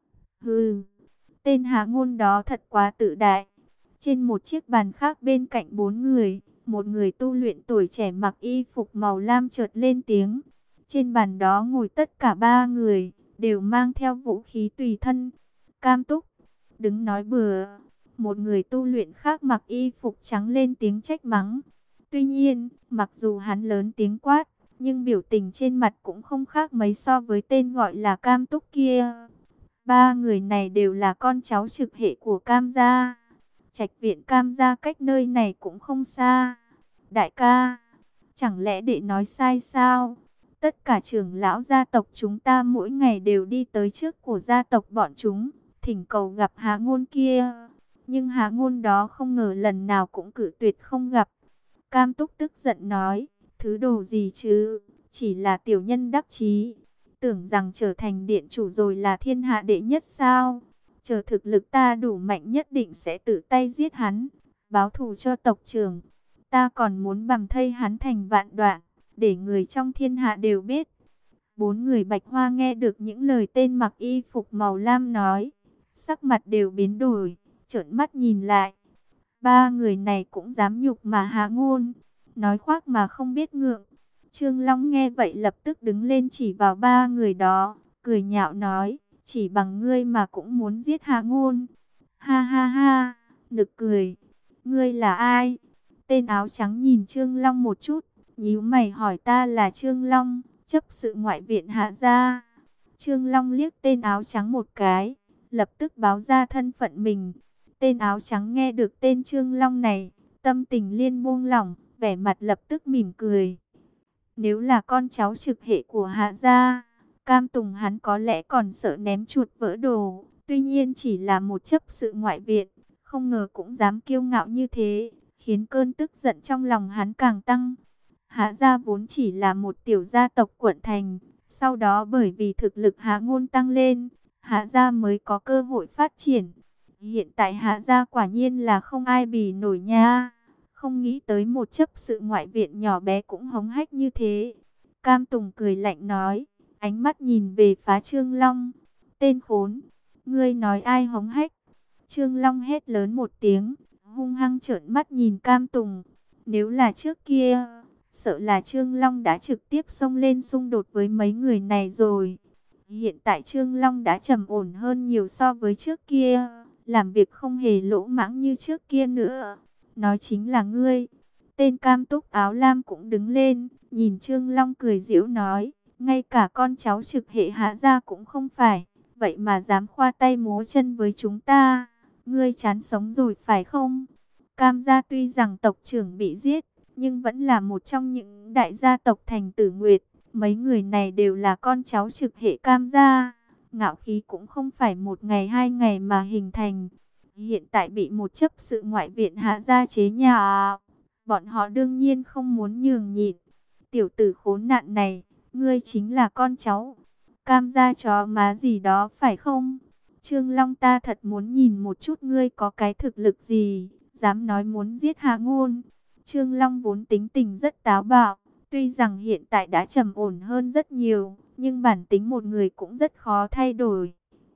Hừ, tên Hạ Ngôn đó thật quá tự đại. Trên một chiếc bàn khác bên cạnh 4 người, một người tu luyện tuổi trẻ mặc y phục màu lam chợt lên tiếng. Trên bàn đó ngồi tất cả 3 người, đều mang theo vũ khí tùy thân. Cam Túc, đứng nói bừa. Một người tu luyện khác mặc y phục trắng lên tiếng trách mắng. Tuy nhiên, mặc dù hắn lớn tiếng quát, nhưng biểu tình trên mặt cũng không khác mấy so với tên gọi là Cam Túc kia. 3 người này đều là con cháu trực hệ của Cam gia. Trạch viện Cam gia cách nơi này cũng không xa. Đại ca, chẳng lẽ đệ nói sai sao? Tất cả trưởng lão gia tộc chúng ta mỗi ngày đều đi tới trước của gia tộc bọn chúng, thỉnh cầu gặp Hạ Ngôn kia. Nhưng Hạ Ngôn đó không ngờ lần nào cũng cự tuyệt không gặp. Cam Túc tức giận nói, thứ đồ gì chứ, chỉ là tiểu nhân đắc chí. tưởng rằng trở thành điện chủ rồi là thiên hạ đệ nhất sao? Chờ thực lực ta đủ mạnh nhất định sẽ tự tay giết hắn, báo thù cho tộc trưởng. Ta còn muốn bằm thây hắn thành vạn đoạn, để người trong thiên hạ đều biết. Bốn người Bạch Hoa nghe được những lời tên mặc y phục màu lam nói, sắc mặt đều biến đổi, trợn mắt nhìn lại. Ba người này cũng dám nhục mà Hạ Ngôn, nói khoác mà không biết ngượng. Trương Long nghe vậy lập tức đứng lên chỉ vào ba người đó, cười nhạo nói, chỉ bằng ngươi mà cũng muốn giết Hạ Ngôn. Ha ha ha, nực cười. Ngươi là ai? Tên áo trắng nhìn Trương Long một chút, nhíu mày hỏi, ta là Trương Long, chấp sự ngoại viện Hạ gia. Trương Long liếc tên áo trắng một cái, lập tức báo ra thân phận mình. Tên áo trắng nghe được tên Trương Long này, tâm tình liên buông lỏng, vẻ mặt lập tức mỉm cười. Nếu là con cháu trực hệ của Hạ gia, Cam Tùng hắn có lẽ còn sợ ném chuột vỡ đồ. Tuy nhiên chỉ là một chấp sự ngoại viện, không ngờ cũng dám kiêu ngạo như thế, khiến cơn tức giận trong lòng hắn càng tăng. Hạ gia vốn chỉ là một tiểu gia tộc quận thành, sau đó bởi vì thực lực Hạ Ngôn tăng lên, Hạ gia mới có cơ hội phát triển. Hiện tại Hạ gia quả nhiên là không ai bì nổi nha. Không nghĩ tới một chấp sự ngoại viện nhỏ bé cũng hống hách như thế. Cam Tùng cười lạnh nói, ánh mắt nhìn về phá Trương Long. Tên khốn, ngươi nói ai hống hách? Trương Long hét lớn một tiếng, hung hăng trợn mắt nhìn Cam Tùng. Nếu là trước kia, sợ là Trương Long đã trực tiếp xông lên xung đột với mấy người này rồi. Hiện tại Trương Long đã trầm ổn hơn nhiều so với trước kia, làm việc không hề lỗ mãng như trước kia nữa. Nói chính là ngươi. Tên Cam Túc áo lam cũng đứng lên, nhìn Trương Long cười giễu nói, ngay cả con cháu trực hệ Hạ gia cũng không phải, vậy mà dám khoa tay múa chân với chúng ta. Ngươi chán sống rồi phải không? Cam gia tuy rằng tộc trưởng bị giết, nhưng vẫn là một trong những đại gia tộc thành Tử Nguyệt. Mấy người này đều là con cháu trực hệ Cam gia. Ngạo khí cũng không phải một ngày hai ngày mà hình thành. Hiện tại bị một chấp sự ngoại viện Hạ gia chế nhạo, bọn họ đương nhiên không muốn nhường nhịn. Tiểu tử khốn nạn này, ngươi chính là con cháu Cam gia chó má gì đó phải không? Trương Long, ta thật muốn nhìn một chút ngươi có cái thực lực gì, dám nói muốn giết Hạ Ngôn. Trương Long vốn tính tình rất táo bạo, tuy rằng hiện tại đã trầm ổn hơn rất nhiều, nhưng bản tính một người cũng rất khó thay đổi.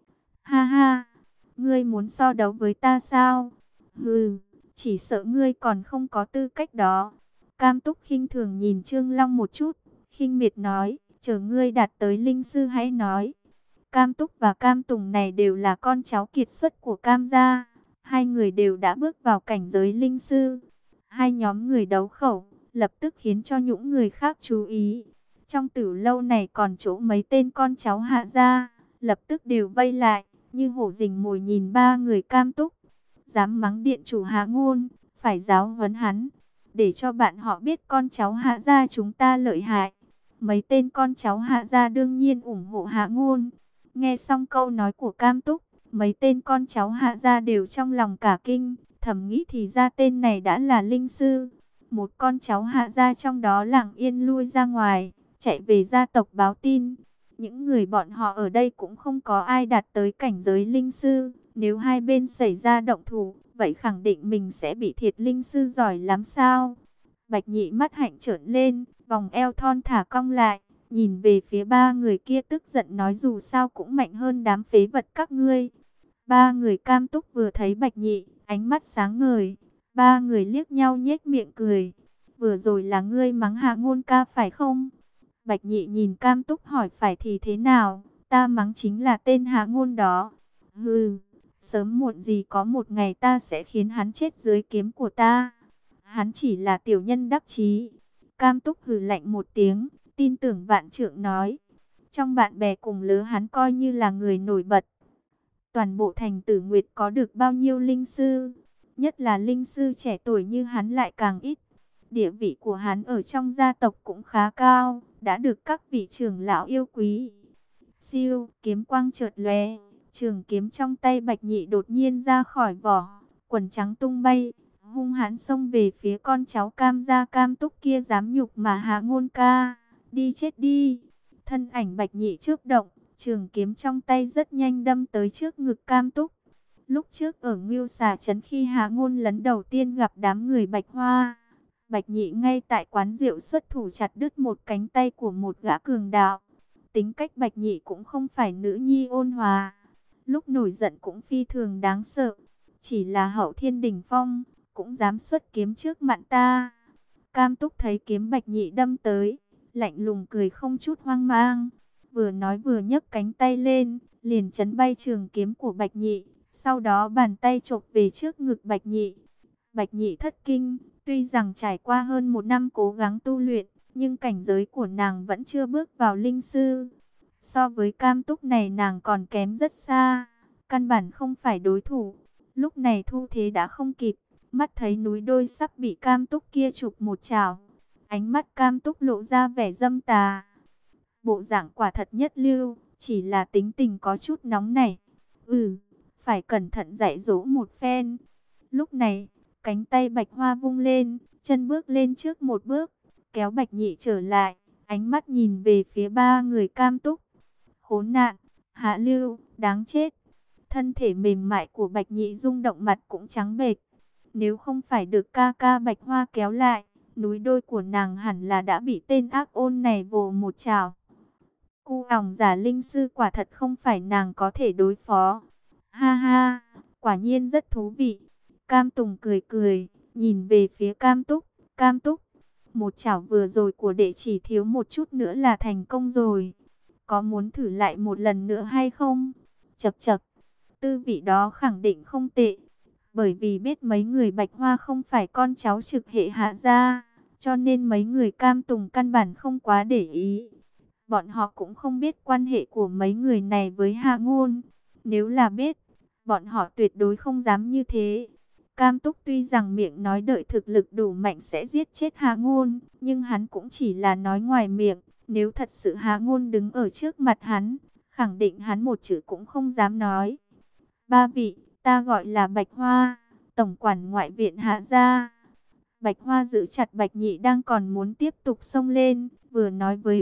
Ha ha, ngươi muốn so đấu với ta sao? Hừ, chỉ sợ ngươi còn không có tư cách đó. Cam Túc khinh thường nhìn Trương Long một chút, khinh miệt nói, chờ ngươi đạt tới linh sư hãy nói. Cam Túc và Cam Tùng này đều là con cháu kiệt xuất của Cam gia. Hai người đều đã bước vào cảnh giới linh sư. Hai nhóm người đấu khẩu, lập tức khiến cho những người khác chú ý. Trong tử lâu này còn chỗ mấy tên con cháu Hạ gia, lập tức đều vây lại, như hổ rình mồi nhìn ba người Cam Túc. Dám mắng điện chủ Hạ Ngôn, phải giáo huấn hắn, để cho bạn họ biết con cháu Hạ gia chúng ta lợi hại. Mấy tên con cháu Hạ gia đương nhiên ủng hộ Hạ Ngôn. Nghe xong câu nói của Cam Túc, mấy tên con cháu Hạ gia đều trong lòng cả kinh, thầm nghĩ thì ra tên này đã là linh sư. Một con cháu Hạ gia trong đó lặng yên lui ra ngoài, chạy về gia tộc báo tin. Những người bọn họ ở đây cũng không có ai đạt tới cảnh giới linh sư. Nếu hai bên xảy ra động thủ, vậy khẳng định mình sẽ bị thiệt. Linh sư giỏi lắm sao? Bạch Nhị mắt hạnh trợn lên, vòng eo thon thả cong lại, nhìn về phía ba người kia tức giận nói, dù sao cũng mạnh hơn đám phế vật các ngươi. Ba người Cam Túc vừa thấy Bạch Nhị, ánh mắt sáng ngời. Ba người liếc nhau nhếch miệng cười. Vừa rồi là ngươi mắng Hạ Ngôn ca phải không? Bạch Nhị nhìn Cam Túc hỏi, phải thì thế nào? Ta mắng chính là tên Hạ Ngôn đó. Hừ, sớm muộn gì có một ngày ta sẽ khiến hắn chết dưới kiếm của ta. Hắn chỉ là tiểu nhân đắc chí. Cam Túc hừ lạnh một tiếng, tin tưởng vạn trượng nói. Trong bạn bè cùng lứa hắn coi như là người nổi bật. Toàn bộ thành Tử Nguyệt có được bao nhiêu linh sư? Nhất là linh sư trẻ tuổi như hắn lại càng ít. Địa vị của hắn ở trong gia tộc cũng khá cao, đã được các vị trưởng lão yêu quý. Siêu, kiếm quang chợt lóe, trường kiếm trong tay Bạch Nhị đột nhiên ra khỏi vỏ, quần trắng tung bay, hung hãn xông về phía con cháu Cam gia Cam Túc kia, dám nhục mà Hạ Ngôn ca, đi chết đi. Thân ảnh Bạch Nhị chớp động, trường kiếm trong tay rất nhanh đâm tới trước ngực Cam Túc. Lúc trước ở Ngưu Xà Trấn khi Hạ Ngôn lần đầu tiên gặp đám người Bạch Hoa, Bạch Nhị ngay tại quán rượu xuất thủ chặt đứt một cánh tay của một gã cường đạo. Tính cách Bạch Nhị cũng không phải nữ nhi ôn hòa, lúc nổi giận cũng phi thường đáng sợ. Chỉ là hậu thiên đỉnh phong, cũng dám xuất kiếm trước mặt ta. Cam Túc thấy kiếm Bạch Nhị đâm tới, lạnh lùng cười không chút hoang mang. Vừa nói vừa nhấc cánh tay lên, liền chấn bay trường kiếm của Bạch Nhị. Sau đó bàn tay chộp về trước ngực Bạch Nhị. Bạch Nhị thất kinh, tuy rằng trải qua hơn 1 năm cố gắng tu luyện, nhưng cảnh giới của nàng vẫn chưa bước vào linh sư. So với Cam Túc này nàng còn kém rất xa, căn bản không phải đối thủ. Lúc này thu thế đã không kịp, mắt thấy núi đôi sắp bị Cam Túc kia chụp một chảo. Ánh mắt Cam Túc lộ ra vẻ dâm tà. Bộ dạng quả thật nhất lưu, chỉ là tính tình có chút nóng nảy. Phải cẩn thận dạy dỗ một phen. Lúc này, cánh tay Bạch Hoa vung lên, chân bước lên trước một bước, kéo Bạch Nhị trở lại, ánh mắt nhìn về phía ba người Cam Túc. Khốn nạn, hạ lưu, đáng chết. Thân thể mềm mại của Bạch Nhị rung động, mặt cũng trắng bệch. Nếu không phải được ca ca Bạch Hoa kéo lại, núi đôi của nàng hẳn là đã bị tên ác ôn này vồ một chảo. Cu ỏng giả linh sư quả thật không phải nàng có thể đối phó. Ha ha, quả nhiên rất thú vị. Cam Tùng cười cười, nhìn về phía Cam Túc. Cam Túc, một chảo vừa rồi của đệ chỉ thiếu một chút nữa là thành công rồi. Có muốn thử lại một lần nữa hay không? Chậc chậc, tư vị đó khẳng định không tệ. Bởi vì biết mấy người Bạch Hoa không phải con cháu trực hệ Hạ gia, cho nên mấy người Cam Tùng căn bản không quá để ý. Bọn họ cũng không biết quan hệ của mấy người này với Hạ Ngôn. Nếu là biết, bọn họ tuyệt đối không dám như thế. Cam Túc tuy rằng miệng nói đợi thực lực đủ mạnh sẽ giết chết Hạ Ngôn, nhưng hắn cũng chỉ là nói ngoài miệng. Nếu thật sự Hạ Ngôn đứng ở trước mặt hắn, khẳng định hắn một chữ cũng không dám nói. Ba vị, ta gọi là Bạch Hoa, tổng quản ngoại viện Hạ gia. Bạch Hoa giữ chặt Bạch Nhị đang còn muốn tiếp tục xông lên, vừa nói với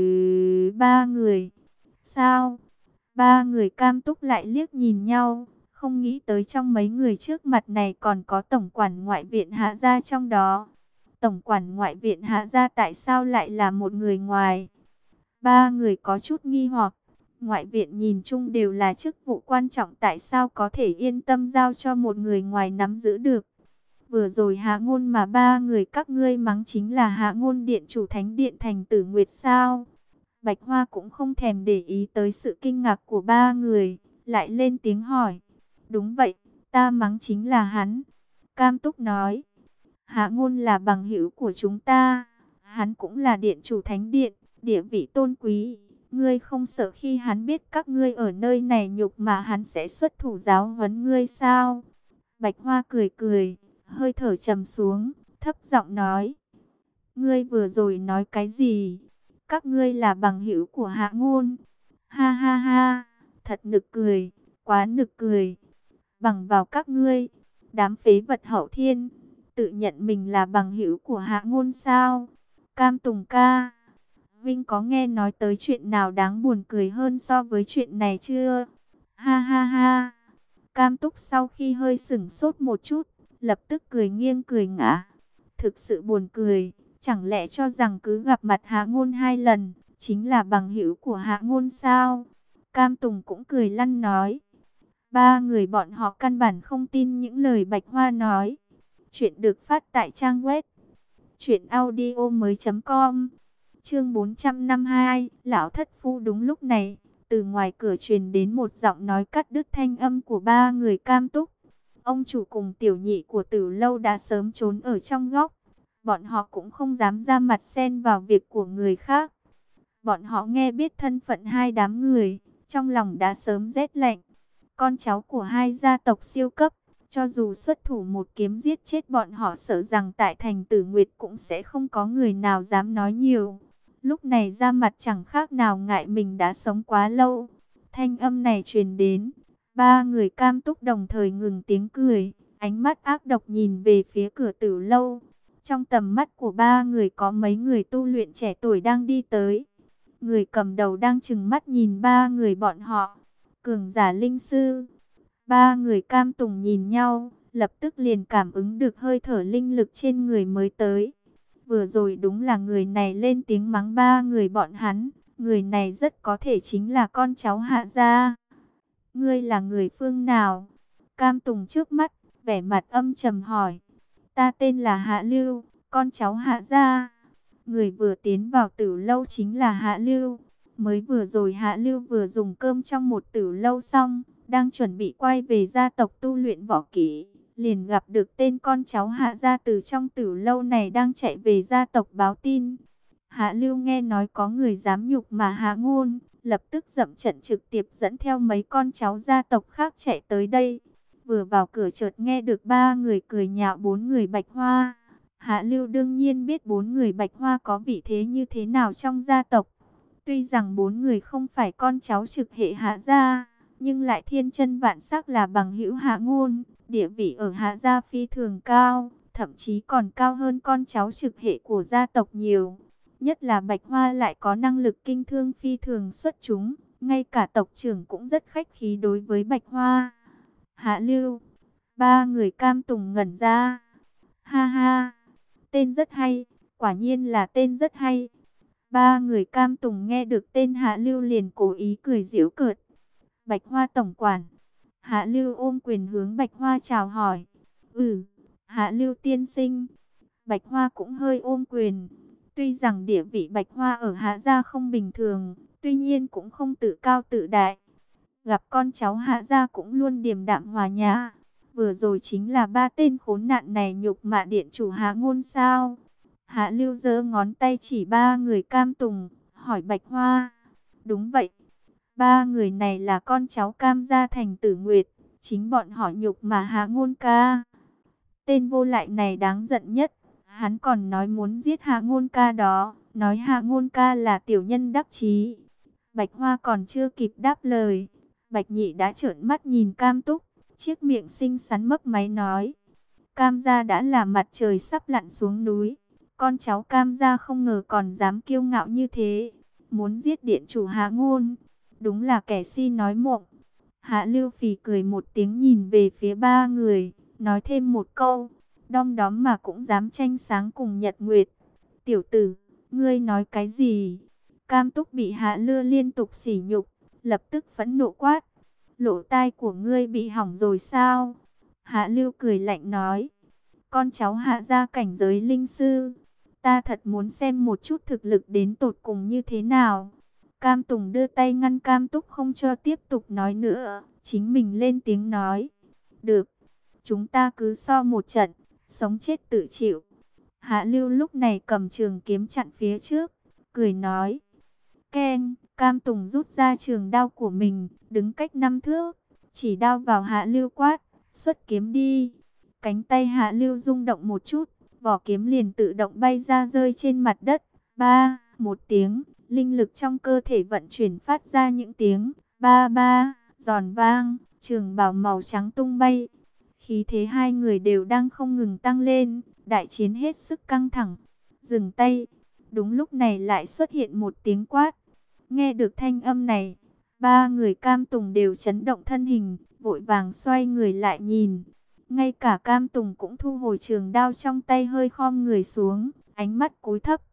ba người. Sao? Ba người Cam Túc lại liếc nhìn nhau, không nghĩ tới trong mấy người trước mặt này còn có tổng quản ngoại viện Hạ gia trong đó. Tổng quản ngoại viện Hạ gia tại sao lại là một người ngoài? Ba người có chút nghi hoặc. Ngoại viện nhìn chung đều là chức vụ quan trọng, tại sao có thể yên tâm giao cho một người ngoài nắm giữ được? Vừa rồi Hạ Ngôn mà ba người các ngươi mắng chính là Hạ Ngôn điện chủ Thánh điện Thành Tử Nguyệt sao? Bạch Hoa cũng không thèm để ý tới sự kinh ngạc của ba người, lại lên tiếng hỏi. Đúng vậy, ta mắng chính là hắn. Cam Túc nói. Hạ Ngôn là bằng hữu của chúng ta, hắn cũng là điện chủ Thánh điện, địa vị tôn quý. Ngươi không sợ khi hắn biết các ngươi ở nơi này nhục mà hắn sẽ xuất thủ giáo huấn ngươi sao? Bạch Hoa cười cười, hơi thở trầm xuống, thấp giọng nói. Ngươi vừa rồi nói cái gì? Các ngươi là bằng hữu của Hạ Ngôn. Ha ha ha, thật nực cười, quá nực cười. Bằng vào các ngươi, đám phế vật hậu thiên, tự nhận mình là bằng hữu của Hạ Ngôn sao? Cam Tùng ca, Vinh có nghe nói tới chuyện nào đáng buồn cười hơn so với chuyện này chưa? Ha ha ha. Cam Túc sau khi hơi sửng sốt một chút, lập tức cười nghiêng cười ngã. Thực sự buồn cười, chẳng lẽ cho rằng cứ gặp mặt Hạ Ngôn 2 lần, chính là bằng hữu của Hạ Ngôn sao? Cam Tùng cũng cười lăn nói. Ba người bọn họ căn bản không tin những lời Bạch Hoa nói. Chuyện được phát tại trang web truyệnaudiomoi.com. Chương 452, lão thất phu. Đúng lúc này, từ ngoài cửa truyền đến một giọng nói cắt đứt thanh âm của ba người Cam Túc. Ông chủ cùng tiểu nhị của Tử lâu đã sớm trốn ở trong góc. Bọn họ cũng không dám ra mặt xen vào việc của người khác. Bọn họ nghe biết thân phận hai đám người, trong lòng đã sớm rét lạnh. Con cháu của hai gia tộc siêu cấp, cho dù xuất thủ một kiếm giết chết bọn họ, sợ rằng tại thành Tử Nguyệt cũng sẽ không có người nào dám nói nhiều. Lúc này ra mặt chẳng khác nào ngại mình đã sống quá lâu. Thanh âm này truyền đến, ba người Cam Túc đồng thời ngừng tiếng cười, ánh mắt ác độc nhìn về phía cửa Tử lâu. Trong tầm mắt của ba người có mấy người tu luyện trẻ tuổi đang đi tới. Người cầm đầu đang trừng mắt nhìn ba người bọn họ. Cường giả linh sư. Ba người Cam Tùng nhìn nhau, lập tức liền cảm ứng được hơi thở linh lực trên người mới tới. Vừa rồi đúng là người này lên tiếng mắng ba người bọn hắn. Người này rất có thể chính là con cháu Hạ gia. Ngươi là người phương nào? Cam Tùng trước mắt, vẻ mặt âm trầm hỏi. Ta tên là Hạ Lưu, con cháu Hạ gia. Người vừa tiến vào tử lâu chính là Hạ Lưu. Mới vừa rồi Hạ Lưu vừa dùng cơm trong một tử lâu xong, đang chuẩn bị quay về gia tộc tu luyện võ kỹ, liền gặp được tên con cháu Hạ gia từ trong tử lâu này đang chạy về gia tộc báo tin. Hạ Lưu nghe nói có người dám nhục mà Hạ Ngôn, lập tức dậm trận trực tiếp dẫn theo mấy con cháu gia tộc khác chạy tới đây. Vừa vào cửa chợt nghe được ba người cười nhạo bốn người Bạch Hoa. Hạ Lưu đương nhiên biết bốn người Bạch Hoa có vị thế như thế nào trong gia tộc. Tuy rằng bốn người không phải con cháu trực hệ Hạ gia, nhưng lại thiên chân vạn sắc là bằng hữu Hạ Ngôn, địa vị ở Hạ gia phi thường cao, thậm chí còn cao hơn con cháu trực hệ của gia tộc nhiều. Nhất là Bạch Hoa lại có năng lực kinh thương phi thường xuất chúng, ngay cả tộc trưởng cũng rất khách khí đối với Bạch Hoa. Hạ Lưu, ba người Cam Tùng ngẩn ra. Ha ha, tên rất hay, quả nhiên là tên rất hay. Ba người Cam Tùng nghe được tên Hạ Lưu liền cố ý cười giễu cợt. Bạch Hoa tổng quản. Hạ Lưu ôm quyền hướng Bạch Hoa chào hỏi. Hạ Lưu tiên sinh. Bạch Hoa cũng hơi ôm quyền. Tuy rằng địa vị Bạch Hoa ở Hạ gia không bình thường, tuy nhiên cũng không tự cao tự đại. Gặp con cháu Hạ gia cũng luôn điềm đạm hòa nhã. Vừa rồi chính là ba tên khốn nạn này nhục mạ điện chủ Hạ Ngôn sao? Hạ Lưu giơ ngón tay chỉ ba người Cam Tùng, hỏi Bạch Hoa. Đúng vậy, ba người này là con cháu Cam gia thành Tử Nguyệt, chính bọn họ nhục mà Hạ Ngôn ca. Tên vô lại này đáng giận nhất, hắn còn nói muốn giết Hạ Ngôn ca đó, nói Hạ Ngôn ca là tiểu nhân đắc chí. Bạch Hoa còn chưa kịp đáp lời, Bạch Nhị đã trợn mắt nhìn Cam Túc, chiếc miệng xinh xắn mấp máy nói. Cam gia đã là mặt trời sắp lặn xuống núi. Con cháu Cam gia không ngờ còn dám kiêu ngạo như thế. Muốn giết điện chủ Hạ Ngôn. Đúng là kẻ si nói mộng. Hạ Lưu phì cười một tiếng nhìn về phía ba người. Nói thêm một câu. Đom đóm mà cũng dám tranh sáng cùng Nhật Nguyệt. Tiểu tử, ngươi nói cái gì? Cam Túc bị Hạ Lưu liên tục sỉ nhục. Lập tức phẫn nộ quát. Lỗ tai của ngươi bị hỏng rồi sao? Hạ Lưu cười lạnh nói. Con cháu Hạ gia cảnh giới linh sư. Ta thật muốn xem một chút thực lực đến tột cùng như thế nào. Cam Tùng đưa tay ngăn Cam Túc không cho tiếp tục nói nữa. Chính mình lên tiếng nói. Được, chúng ta cứ so một trận, sống chết tự chịu. Hạ Lưu lúc này cầm trường kiếm chặn phía trước, cười nói. Keng, Cam Tùng rút ra trường đao của mình, đứng cách 5 thước, chỉ đao vào Hạ Lưu quát, xuất kiếm đi. Cánh tay Hạ Lưu rung động một chút, vỏ kiếm liền tự động bay ra rơi trên mặt đất. Ba, một tiếng, linh lực trong cơ thể vận chuyển phát ra những tiếng ba ba, giòn vang, trường bào màu trắng tung bay. Khí thế hai người đều đang không ngừng tăng lên, đại chiến hết sức căng thẳng. Dừng tay, đúng lúc này lại xuất hiện một tiếng quát. Nghe được thanh âm này, ba người Cam Tùng đều chấn động thân hình, vội vàng xoay người lại nhìn. Ngay cả Cam Tùng cũng thu hồi trường đao trong tay hơi khom người xuống, ánh mắt cúi thấp.